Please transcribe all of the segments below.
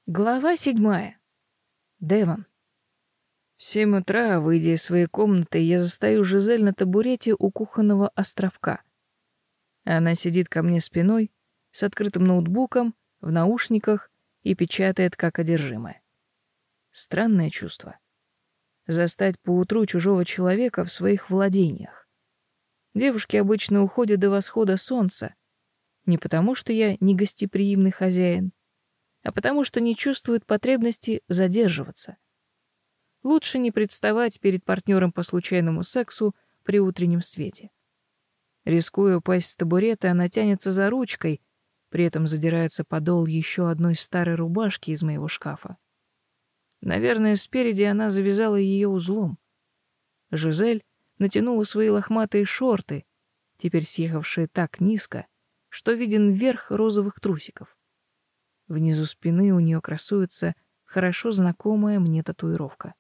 Глава 7. Девон. В 7 утра, выйдя из своей комнаты, я застаю Жизель на табурете у кухонного островка. Она сидит ко мне спиной, с открытым ноутбуком, в наушниках и печатает как одержимая. Странное чувство. Застать поутру чужого человека в своих владениях. Девушки обычно уходят до восхода солнца. Не потому, что я негостеприимный хозяин, а потому что не чувствуют потребности задерживаться. Лучше не представать перед партнером по случайному сексу при утреннем свете. Рискуя упасть с табурета, она тянется за ручкой, при этом задирается подол еще одной старой рубашки из моего шкафа. Наверное, спереди она завязала ее узлом. Жизель натянула свои лохматые шорты, теперь съехавшие так низко, что виден верх розовых трусиков. Внизу спины у нее красуется хорошо знакомая мне татуировка.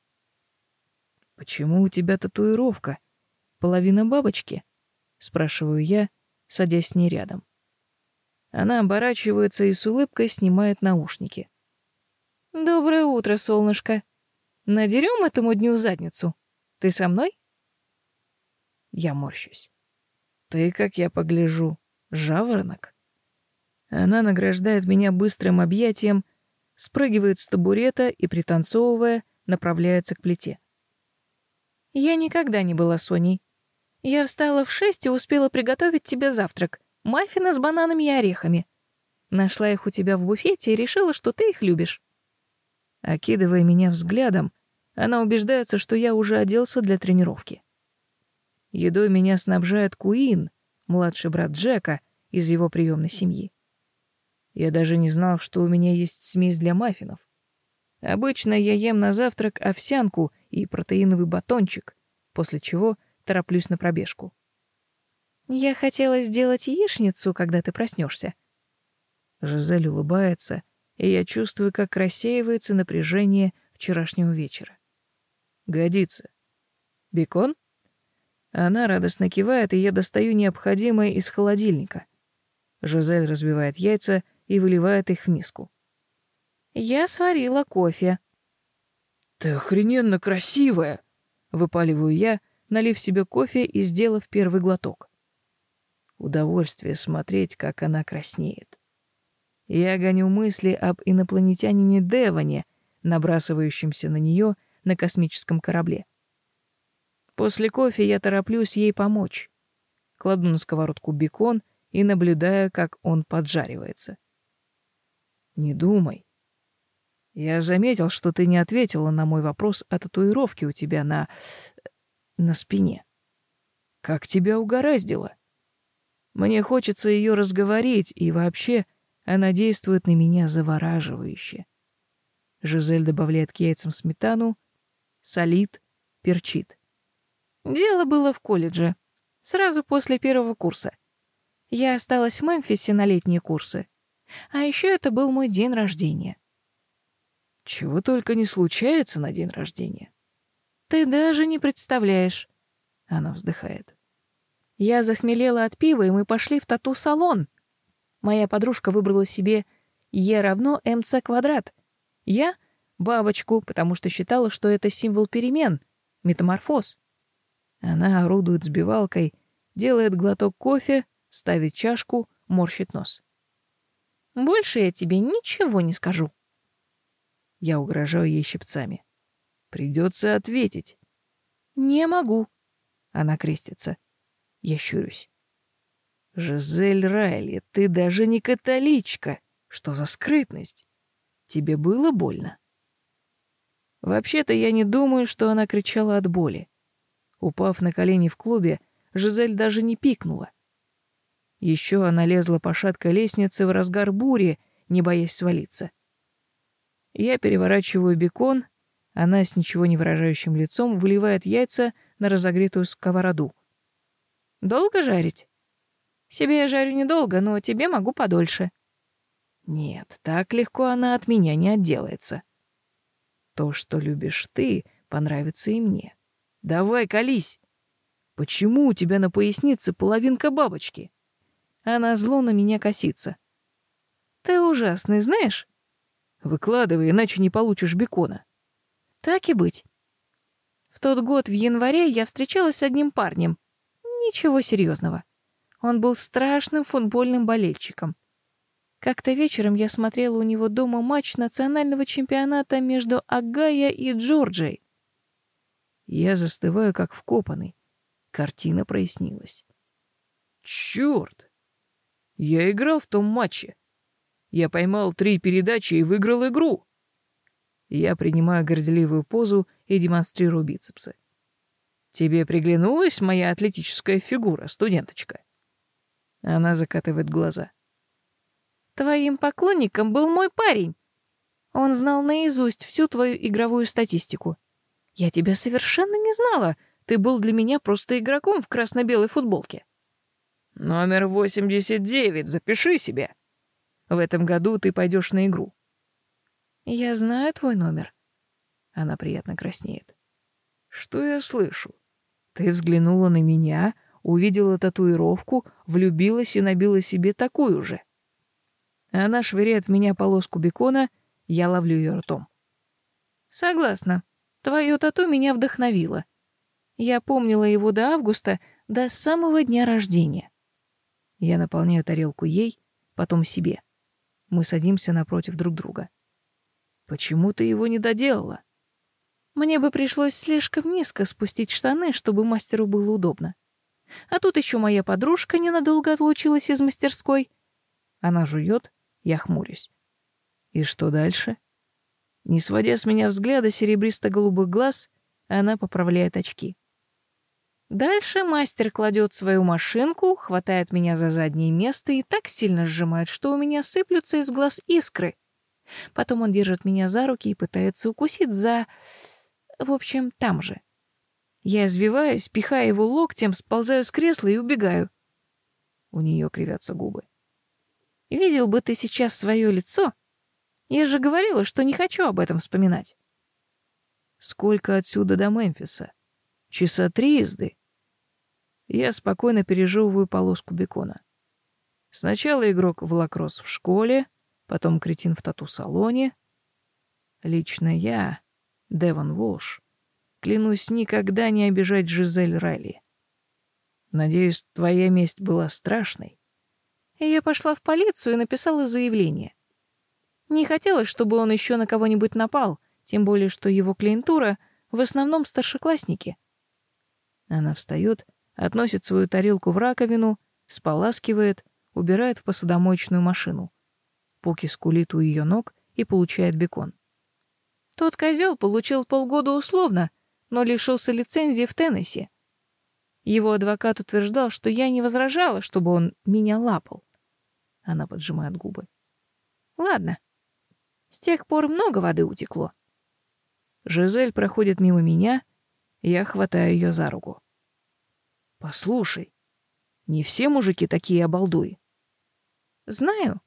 «Почему у тебя татуировка? Половина бабочки?» — спрашиваю я, садясь с ней рядом. Она оборачивается и с улыбкой снимает наушники. «Доброе утро, солнышко. Надерем этому дню задницу? Ты со мной?» Я морщусь. «Ты, как я погляжу, жаворонок?» Она награждает меня быстрым объятием, спрыгивает с табурета и, пританцовывая, направляется к плите. «Я никогда не была Соней. Я встала в 6 и успела приготовить тебе завтрак. Маффины с бананами и орехами. Нашла их у тебя в буфете и решила, что ты их любишь». Окидывая меня взглядом, она убеждается, что я уже оделся для тренировки. Едой меня снабжает Куин, младший брат Джека из его приемной семьи. Я даже не знал, что у меня есть смесь для маффинов. Обычно я ем на завтрак овсянку и протеиновый батончик, после чего тороплюсь на пробежку. «Я хотела сделать яичницу, когда ты проснешься». Жизель улыбается, и я чувствую, как рассеивается напряжение вчерашнего вечера. «Годится. Бекон?» Она радостно кивает, и я достаю необходимое из холодильника. Жизель разбивает яйца и выливает их в миску. «Я сварила кофе». «Ты охрененно красивая!» — выпаливаю я, налив себе кофе и сделав первый глоток. Удовольствие смотреть, как она краснеет. Я гоню мысли об инопланетянине Девоне, набрасывающемся на нее на космическом корабле. После кофе я тороплюсь ей помочь. Кладу на сковородку бекон и наблюдаю, как он поджаривается. «Не думай. Я заметил, что ты не ответила на мой вопрос о татуировке у тебя на спине. Как тебя угораздило? Мне хочется ее разговорить, и вообще она действует на меня завораживающе». Жизель добавляет к яйцам сметану, солит, перчит. «Дело было в колледже, сразу после первого курса. Я осталась в Мемфисе на летние курсы. А еще это был мой день рождения». «Чего только не случается на день рождения». «Ты даже не представляешь». Она вздыхает. «Я захмелела от пива, и мы пошли в тату-салон. Моя подружка выбрала себе Е равно МЦ квадрат. Я — бабочку, потому что считала, что это символ перемен, метаморфоз. Она орудует сбивалкой, делает глоток кофе, ставит чашку, морщит нос. Больше я тебе ничего не скажу». Я угрожаю ей щипцами. Придется ответить. «Не могу». Она крестится. Я щурюсь. «Жизель Райли, ты даже не католичка. Что за скрытность? Тебе было больно?» Вообще-то я не думаю, что она кричала от боли. Упав на колени в клубе, Жизель даже не пикнула. Еще она лезла по шаткой лестнице в разгар бури, не боясь свалиться. Я переворачиваю бекон, она с ничего не выражающим лицом выливает яйца на разогретую сковороду. «Долго жарить?» «Себе я жарю недолго, но тебе могу подольше». Нет, так легко она от меня не отделается. То, что любишь ты, понравится и мне. Давай, колись. Почему у тебя на пояснице половинка бабочки? Она зло на меня косится. Ты ужасный, знаешь? Выкладывай, иначе не получишь бекона. Так и быть. В тот год в январе я встречалась с одним парнем. Ничего серьезного. Он был страшным футбольным болельщиком. Как-то вечером я смотрела у него дома матч национального чемпионата между Огайо и Джорджией. Я застываю, как вкопанный. Картина прояснилась. Чёрт! Я играл в том матче. Я поймал 3 передачи и выиграл игру. Я принимаю горделивую позу и демонстрирую бицепсы. Тебе приглянулась моя атлетическая фигура, студенточка? Она закатывает глаза. Твоим поклонником был мой парень. Он знал наизусть всю твою игровую статистику. Я тебя совершенно не знала. Ты был для меня просто игроком в красно-белой футболке. Номер 89, запиши себе. В этом году ты пойдешь на игру. Я знаю твой номер. Она приятно краснеет. Что я слышу? Ты взглянула на меня, увидела татуировку, влюбилась и набила себе такую же. Она швыряет в меня полоску бекона, я ловлю ее ртом. Согласна. Твое тату меня вдохновило. Я помнила его до августа, до самого дня рождения. Я наполняю тарелку ей, потом себе. Мы садимся напротив друг друга. Почему ты его не доделала? Мне бы пришлось слишком низко спустить штаны, чтобы мастеру было удобно. А тут еще моя подружка ненадолго отлучилась из мастерской. Она жует, я хмурюсь. И что дальше? Не сводя с меня взгляда серебристо-голубых глаз, она поправляет очки. Дальше мастер кладет свою машинку, хватает меня за заднее место и так сильно сжимает, что у меня сыплются из глаз искры. Потом он держит меня за руки и пытается укусить за... В общем, там же. Я извиваюсь, пихаю его локтем, сползаю с кресла и убегаю. У нее кривятся губы. Видел бы ты сейчас свое лицо. Я же говорила, что не хочу об этом вспоминать. Сколько отсюда до Мемфиса? Часа 3 езды. Я спокойно пережевываю полоску бекона. Сначала игрок в лакросс в школе, потом кретин в тату-салоне. Лично я, Девон Волш, клянусь никогда не обижать Жизель Райли. Надеюсь, твоя месть была страшной. И я пошла в полицию и написала заявление. Не хотелось, чтобы он еще на кого-нибудь напал, тем более, что его клиентура в основном старшеклассники. Она встает, относит свою тарелку в раковину, споласкивает, убирает в посудомоечную машину. Поки скулит у ее ног и получает бекон. Тот козел получил полгода условно, но лишился лицензии в Теннесси. Его адвокат утверждал, что я не возражала, чтобы он меня лапал. Она поджимает губы. Ладно. С тех пор много воды утекло. Жизель проходит мимо меня, я хватаю ее за руку. Послушай, не все мужики такие обалдуи. Знаю.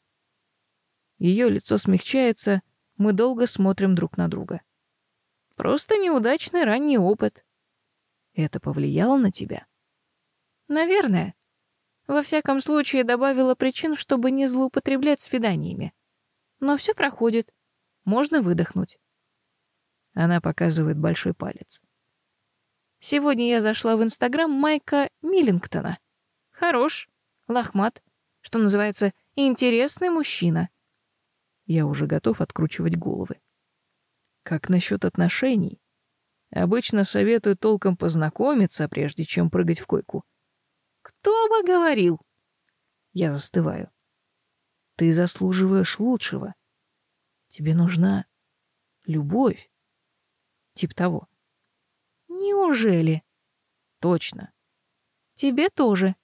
Ее лицо смягчается, мы долго смотрим друг на друга. Просто неудачный ранний опыт. Это повлияло на тебя? Наверное. Во всяком случае, добавила причин, чтобы не злоупотреблять свиданиями. Но все проходит. Можно выдохнуть. Она показывает большой палец. Сегодня я зашла в Инстаграм Майка Миллингтона. Хорош, лохмат, что называется, интересный мужчина. Я уже готов откручивать головы. Как насчет отношений? Обычно советую толком познакомиться, прежде чем прыгать в койку. Кто бы говорил? Я застываю. Ты заслуживаешь лучшего. Тебе нужна любовь. Тип того. Неужели? Точно. Тебе тоже.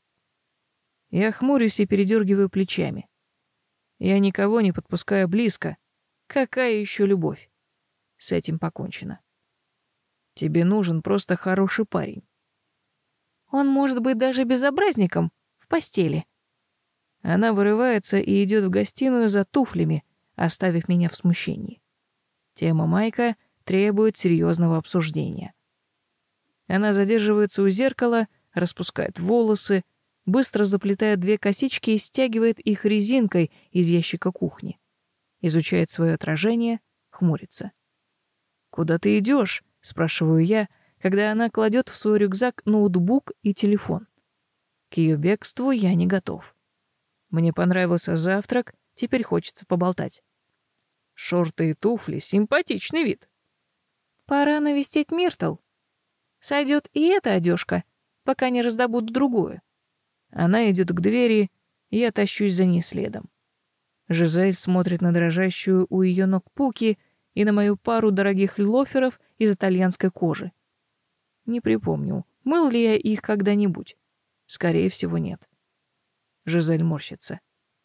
Я хмурюсь и передергиваю плечами. Я никого не подпускаю близко. Какая еще любовь? С этим покончено. Тебе нужен просто хороший парень. Он может быть даже безобразником в постели. Она вырывается и идет в гостиную за туфлями, оставив меня в смущении. Тема Майка требует серьезного обсуждения. Она задерживается у зеркала, распускает волосы, быстро заплетает 2 косички и стягивает их резинкой из ящика кухни. изучает свое отражение, хмурится. «Куда ты идешь?» — спрашиваю я, когда она кладет в свой рюкзак ноутбук и телефон. К ее бегству я не готов. Мне понравился завтрак, теперь хочется поболтать. Шорты и туфли — симпатичный вид. Пора навестить Миртл. Сойдет и эта одежка, пока не раздобуду другую. Она идет к двери, и я тащусь за ней следом. Жизель смотрит на дрожащую у ее ног Пуки и на мою пару дорогих лоферов из итальянской кожи. Не припомню, мыл ли я их когда-нибудь. Скорее всего, нет. Жизель морщится.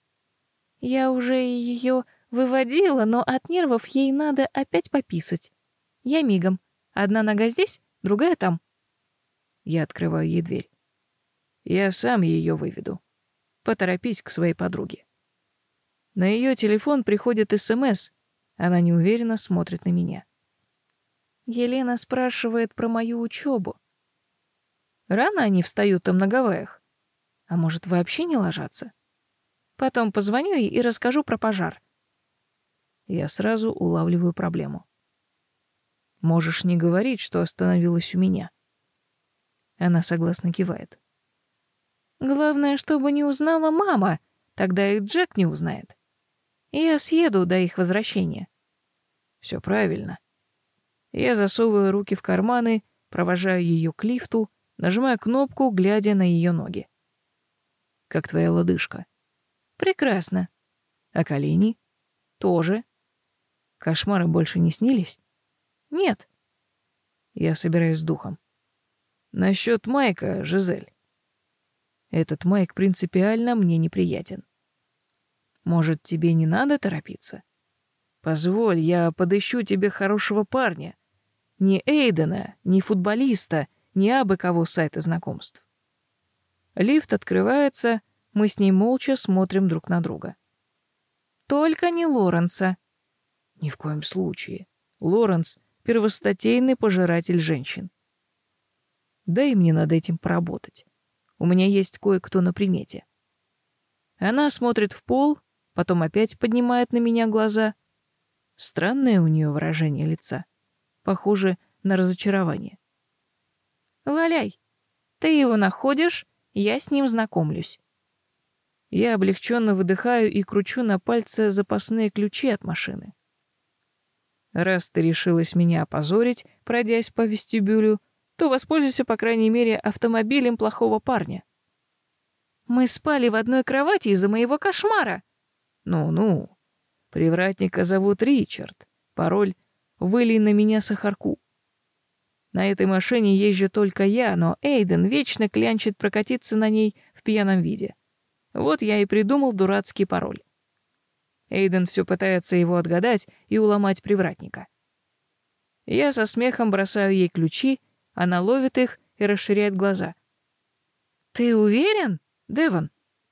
Я уже ее выводила, но от нервов ей надо опять пописать. Я мигом. Одна нога здесь, другая там. Я открываю ей дверь. Я сам ее выведу. Поторопись к своей подруге. На ее телефон приходит СМС. Она неуверенно смотрит на меня. Елена спрашивает про мою учебу. Рано они встают там на Гавайях. А может, вообще не ложатся? Потом позвоню ей и расскажу про пожар. Я сразу улавливаю проблему. Можешь не говорить, что остановилась у меня. Она согласно кивает. Главное, чтобы не узнала мама, тогда и Джек не узнает. Я съеду до их возвращения. Все правильно. Я засовываю руки в карманы, провожаю ее к лифту, нажимаю кнопку, глядя на ее ноги. Как твоя лодыжка? Прекрасно. А колени? Тоже. Кошмары больше не снились? Нет. Я собираюсь с духом. Насчет Майка, Жизель. Этот Майк принципиально мне неприятен. Может, тебе не надо торопиться? Позволь, я подыщу тебе хорошего парня. Не Эйдена, не футболиста, не абы кого с сайта знакомств. Лифт открывается, мы с ней молча смотрим друг на друга. Только не Лоренса. Ни в коем случае. Лоренс — первостатейный пожиратель женщин. Дай мне над этим поработать. У меня есть кое-кто на примете. Она смотрит в пол, потом опять поднимает на меня глаза. Странное у нее выражение лица. Похоже на разочарование. Валяй. Ты его находишь, я с ним знакомлюсь. Я облегченно выдыхаю и кручу на пальце запасные ключи от машины. Раз ты решилась меня опозорить, пройдясь по вестибюлю, то воспользуйся, по крайней мере, автомобилем плохого парня. Мы спали в одной кровати из-за моего кошмара. Ну-ну. Привратника зовут Ричард. Пароль «Вылей на меня сахарку». На этой машине езжу только я, но Эйден вечно клянчит прокатиться на ней в пьяном виде. Вот я и придумал дурацкий пароль. Эйден все пытается его отгадать и уломать привратника. Я со смехом бросаю ей ключи, она ловит их и расширяет глаза. «Ты уверен, Девон?»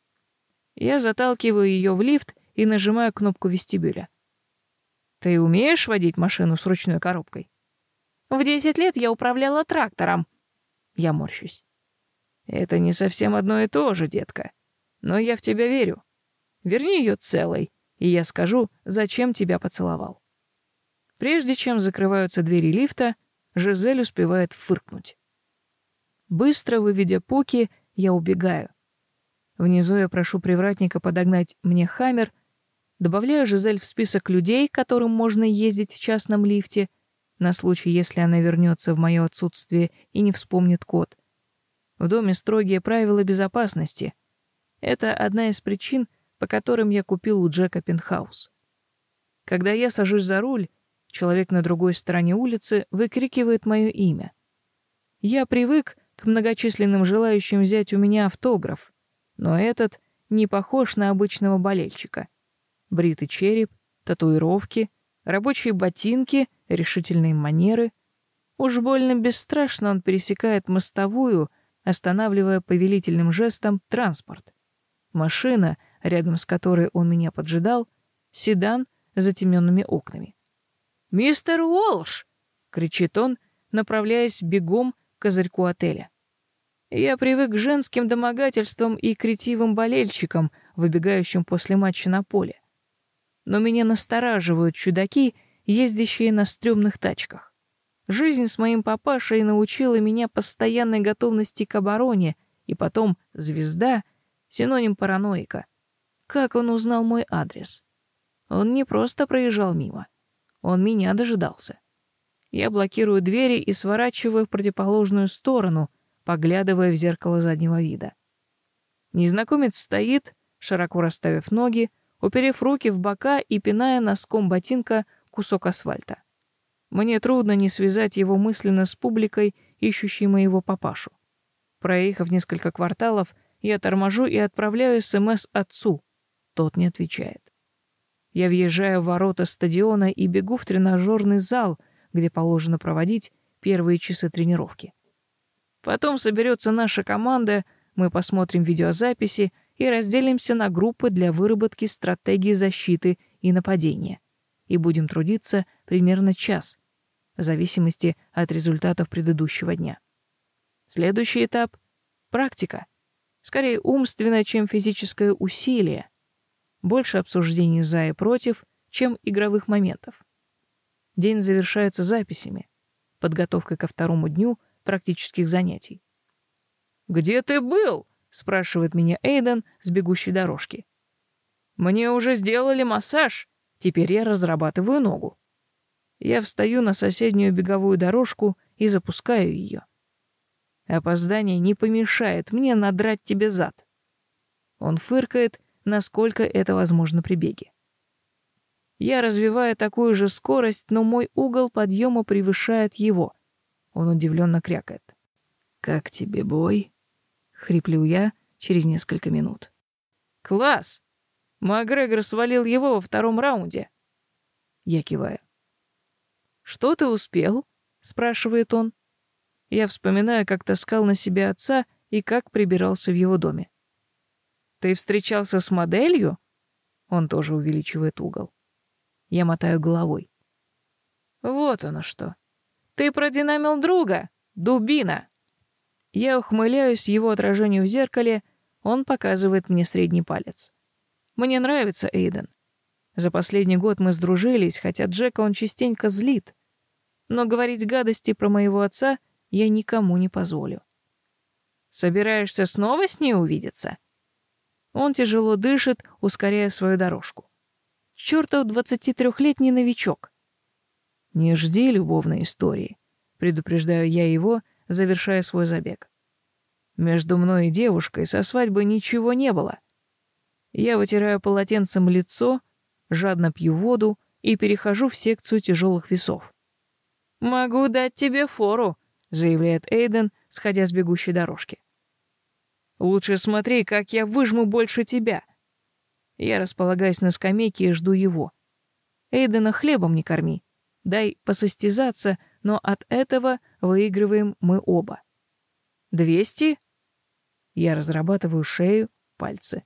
Я заталкиваю ее в лифт и нажимаю кнопку вестибюля. «Ты умеешь водить машину с ручной коробкой?» «В 10 лет я управляла трактором». Я морщусь. «Это не совсем одно и то же, детка. Но я в тебя верю. Верни ее целой, и я скажу, зачем тебя поцеловал». Прежде чем закрываются двери лифта, Жизель успевает фыркнуть. Быстро выведя Пуки, я убегаю. Внизу я прошу привратника подогнать мне Хаммер, добавляю Жизель в список людей, которым можно ездить в частном лифте, на случай, если она вернется в мое отсутствие и не вспомнит код. В доме строгие правила безопасности. Это одна из причин, по которым я купил у Джека пентхаус. Когда я сажусь за руль, человек на другой стороне улицы выкрикивает мое имя. Я привык к многочисленным желающим взять у меня автограф, но этот не похож на обычного болельщика. Бритый череп, татуировки, рабочие ботинки, решительные манеры. Уж больно бесстрашно он пересекает мостовую, останавливая повелительным жестом транспорт. Машина, рядом с которой он меня поджидал, седан с затемненными окнами. «Мистер Уолш!» — кричит он, направляясь бегом к козырьку отеля. Я привык к женским домогательствам и к ретивым болельщикам, выбегающим после матча на поле. Но меня настораживают чудаки, ездящие на стрёмных тачках. Жизнь с моим папашей научила меня постоянной готовности к обороне, и потом звезда — синоним параноика. Как он узнал мой адрес? Он не просто проезжал мимо. Он меня дожидался. Я блокирую двери и сворачиваю в противоположную сторону, поглядывая в зеркало заднего вида. Незнакомец стоит, широко расставив ноги, уперев руки в бока и пиная носком ботинка кусок асфальта. Мне трудно не связать его мысленно с публикой, ищущей моего папашу. Проехав несколько кварталов, я торможу и отправляю СМС отцу. Тот не отвечает. Я въезжаю в ворота стадиона и бегу в тренажерный зал, где положено проводить первые часы тренировки. Потом соберется наша команда, мы посмотрим видеозаписи и разделимся на группы для выработки стратегии защиты и нападения. И будем трудиться примерно час, в зависимости от результатов предыдущего дня. Следующий этап — практика. Скорее умственное, чем физическое усилие. Больше обсуждений за и против, чем игровых моментов. День завершается записями, подготовкой ко второму дню практических занятий. «Где ты был?» — спрашивает меня Эйден с бегущей дорожки. «Мне уже сделали массаж, теперь я разрабатываю ногу». Я встаю на соседнюю беговую дорожку и запускаю ее. Опоздание не помешает мне надрать тебе зад. Он фыркает, насколько это возможно при беге. Я развиваю такую же скорость, но мой угол подъема превышает его. Он удивленно крякает. «Как тебе бой?» — хриплю я через несколько минут. «Класс! Макгрегор свалил его во втором раунде». Я киваю. «Что ты успел?» — спрашивает он. Я вспоминаю, как таскал на себя отца и как прибирался в его доме. «Ты встречался с моделью?» Он тоже увеличивает угол. Я мотаю головой. «Вот оно что. Ты продинамил друга, дубина!» Я ухмыляюсь его отражению в зеркале, он показывает мне средний палец. Мне нравится Эйден. За последний год мы сдружились, хотя Джека он частенько злит. Но говорить гадости про моего отца я никому не позволю. «Собираешься снова с ней увидеться?» Он тяжело дышит, ускоряя свою дорожку. Чёртов 23-летний новичок. «Не жди любовной истории», — предупреждаю я его, завершая свой забег. «Между мной и девушкой со свадьбы ничего не было». Я вытираю полотенцем лицо, жадно пью воду и перехожу в секцию тяжелых весов. «Могу дать тебе фору», — заявляет Эйден, сходя с бегущей дорожки. «Лучше смотри, как я выжму больше тебя». Я располагаюсь на скамейке и жду его. Эйдена хлебом не корми. Дай посостязаться, но от этого выигрываем мы оба. 200? Я разрабатываю шею, пальцы.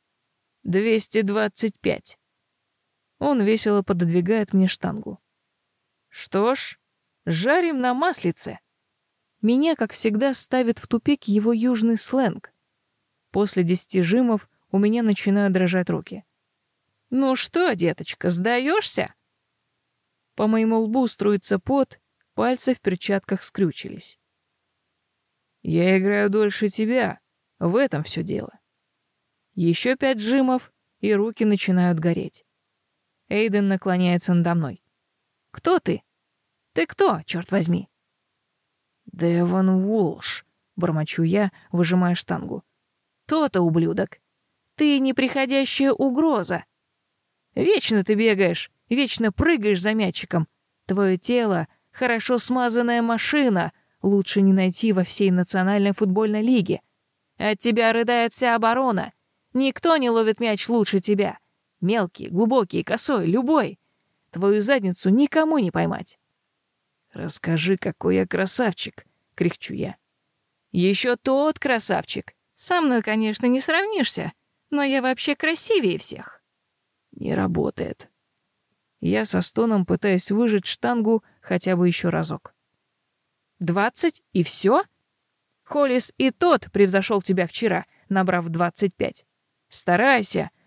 225. Он весело пододвигает мне штангу. Что ж, жарим на маслице. Меня, как всегда, ставит в тупик его южный сленг. После 10 жимов у меня начинают дрожать руки. «Ну что, деточка, сдаешься?» По моему лбу струится пот, пальцы в перчатках скрючились. «Я играю дольше тебя, в этом все дело». Еще 5 жимов, и руки начинают гореть. Эйден наклоняется надо мной. «Кто ты? Ты кто, черт возьми?» «Девон Волш», — бормочу я, выжимая штангу. «То-то, ублюдок. Ты неприходящая угроза. Вечно ты бегаешь, вечно прыгаешь за мячиком. Твое тело — хорошо смазанная машина, лучше не найти во всей национальной футбольной лиге. От тебя рыдает вся оборона. Никто не ловит мяч лучше тебя. Мелкий, глубокий, косой, любой. Твою задницу никому не поймать». «Расскажи, какой я красавчик», — кряхчу я. «Еще тот красавчик. Со мной, конечно, не сравнишься, но я вообще красивее всех». Не работает. Я со стоном пытаюсь выжать штангу хотя бы еще разок. 20 и все? Холлис и тот превзошел тебя вчера, набрав 25. Старайся,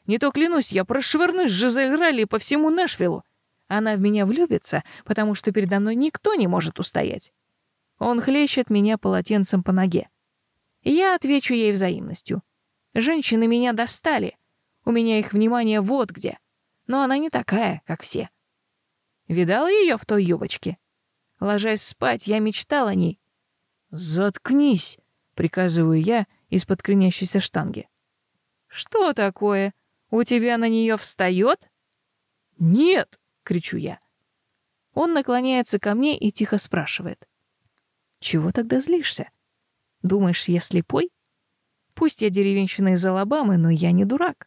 Не то, клянусь, я прошвырнусь Жизель Ралли по всему Нэшвиллу. Она в меня влюбится, потому что передо мной никто не может устоять. Он хлещет меня полотенцем по ноге. Я отвечу ей взаимностью. Женщины меня достали. У меня их внимание вот где. Но она не такая, как все. Видал ее в той юбочке? Ложась спать, я мечтал о ней. «Заткнись!» — приказываю я из-под кренящейся штанги. «Что такое? У тебя на нее встает?» «Нет!» — кричу я. Он наклоняется ко мне и тихо спрашивает. «Чего тогда злишься? Думаешь, я слепой? Пусть я деревенщина из Алабамы, но я не дурак».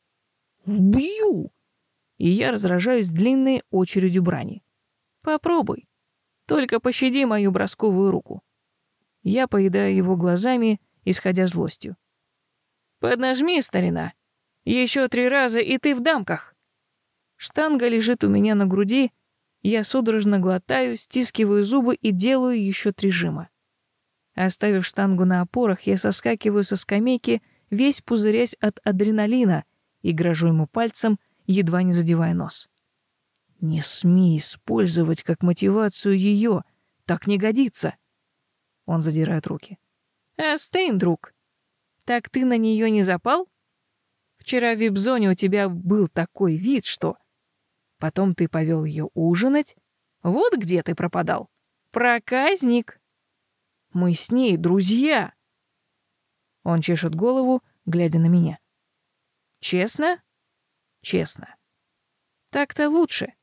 «Убью!» И я разражаюсь длинной очередью брани. «Попробуй. Только пощади мою бросковую руку». Я поедаю его глазами, исходя злостью. «Поднажми, старина. Еще 3 раза, и ты в дамках». Штанга лежит у меня на груди. Я судорожно глотаю, стискиваю зубы и делаю еще 3 жима. Оставив штангу на опорах, я соскакиваю со скамейки, весь пузырясь от адреналина, и грожу ему пальцем, едва не задевая нос. «Не смей использовать как мотивацию ее, так не годится!» Он задирает руки. «Остынь, друг. Так ты на нее не запал? Вчера в вип-зоне у тебя был такой вид, что... Потом ты повел ее ужинать. Вот где ты пропадал. Проказник. Мы с ней друзья». Он чешет голову, глядя на меня. «Честно?» «Честно. Так-то лучше».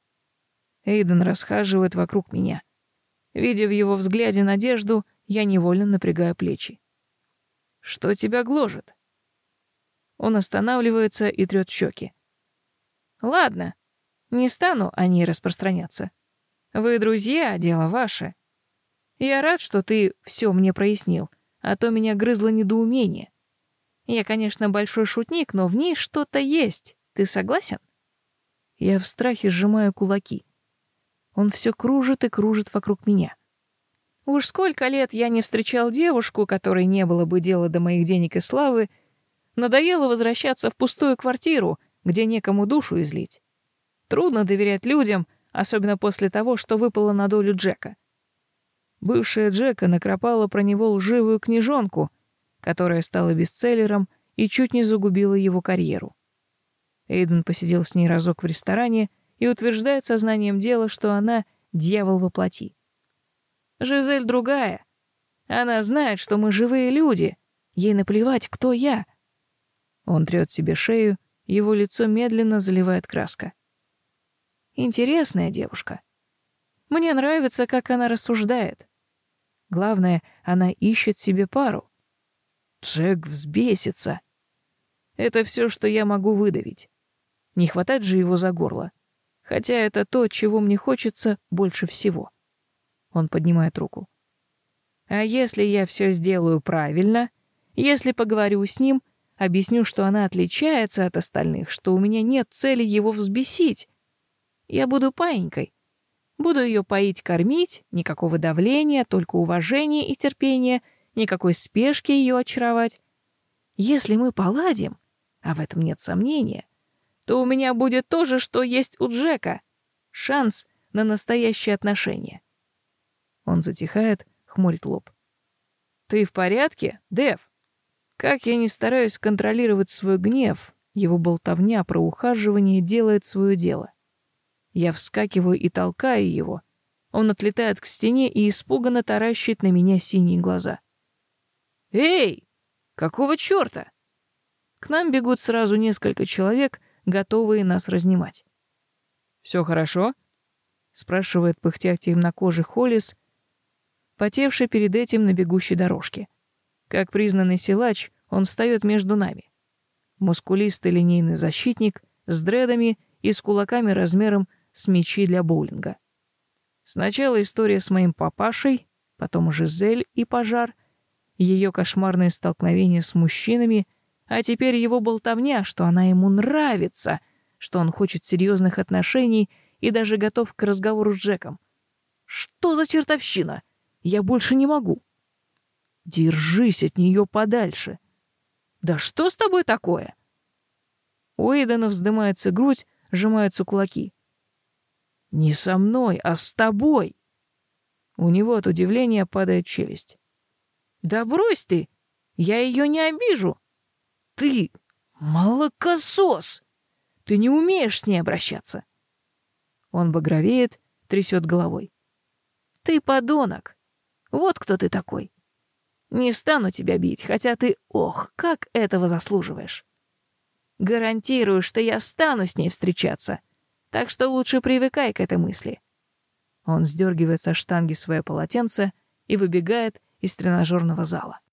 Эйден расхаживает вокруг меня. Видя в его взгляде надежду, я невольно напрягаю плечи. «Что тебя гложет?» Он останавливается и трёт щеки. «Ладно, не стану о ней распространяться. Вы друзья, дело ваше. Я рад, что ты все мне прояснил, а то меня грызло недоумение. Я, конечно, большой шутник, но в ней что-то есть. Ты согласен?» Я в страхе сжимаю кулаки. Он все кружит и кружит вокруг меня. Уж сколько лет я не встречал девушку, которой не было бы дела до моих денег и славы, надоело возвращаться в пустую квартиру, где некому душу излить. Трудно доверять людям, особенно после того, что выпало на долю Джека. Бывшая Джека накропала про него лживую книжонку, которая стала бестселлером и чуть не загубила его карьеру. Эйден посидел с ней разок в ресторане и утверждает сознанием дела, что она — дьявол во плоти. Жизель другая. Она знает, что мы живые люди. Ей наплевать, кто я. Он трёт себе шею, его лицо медленно заливает краска. Интересная девушка. Мне нравится, как она рассуждает. Главное, она ищет себе пару. Джек взбесится. Это все, что я могу выдавить. Не хватать же его за горло. Хотя это то, чего мне хочется больше всего. Он поднимает руку. А если я все сделаю правильно, если поговорю с ним, объясню, что она отличается от остальных, что у меня нет цели его взбесить, я буду паинькой. Буду ее поить, кормить, никакого давления, только уважение и терпение, никакой спешки ее очаровать. Если мы поладим, а в этом нет сомнения, то у меня будет то же, что есть у Джека — шанс на настоящие отношения. Он затихает, хмурит лоб. «Ты в порядке, Дэв?» Как я ни стараюсь контролировать свой гнев, его болтовня про ухаживание делает свое дело. Я вскакиваю и толкаю его. Он отлетает к стене и испуганно таращит на меня синие глаза. «Эй! Какого чёрта?» К нам бегут сразу несколько человек, готовые нас разнимать. «Всё хорошо?» — спрашивает пыхтя темнокожий Холлис, потевший перед этим на бегущей дорожке. Как признанный силач, он встает между нами. Мускулистый линейный защитник с дредами и с кулаками размером с мячи для боулинга. Сначала история с моим папашей, потом Жизель и пожар, ее кошмарные столкновения с мужчинами, а теперь его болтовня, что она ему нравится, что он хочет серьезных отношений и даже готов к разговору с Джеком. Что за чертовщина? Я больше не могу. Держись от нее подальше. Да что с тобой такое? У Эйдена вздымается грудь, сжимаются кулаки. «Не со мной, а с тобой!» У него от удивления падает челюсть. «Да брось ты! Я ее не обижу!» «Ты молокосос! Ты не умеешь с ней обращаться!» Он багровеет, трясет головой. «Ты подонок! Вот кто ты такой! Не стану тебя бить, хотя ты, ох, как этого заслуживаешь! Гарантирую, что я стану с ней встречаться, так что лучше привыкай к этой мысли». Он сдергивает со штанги свое полотенце и выбегает из тренажерного зала.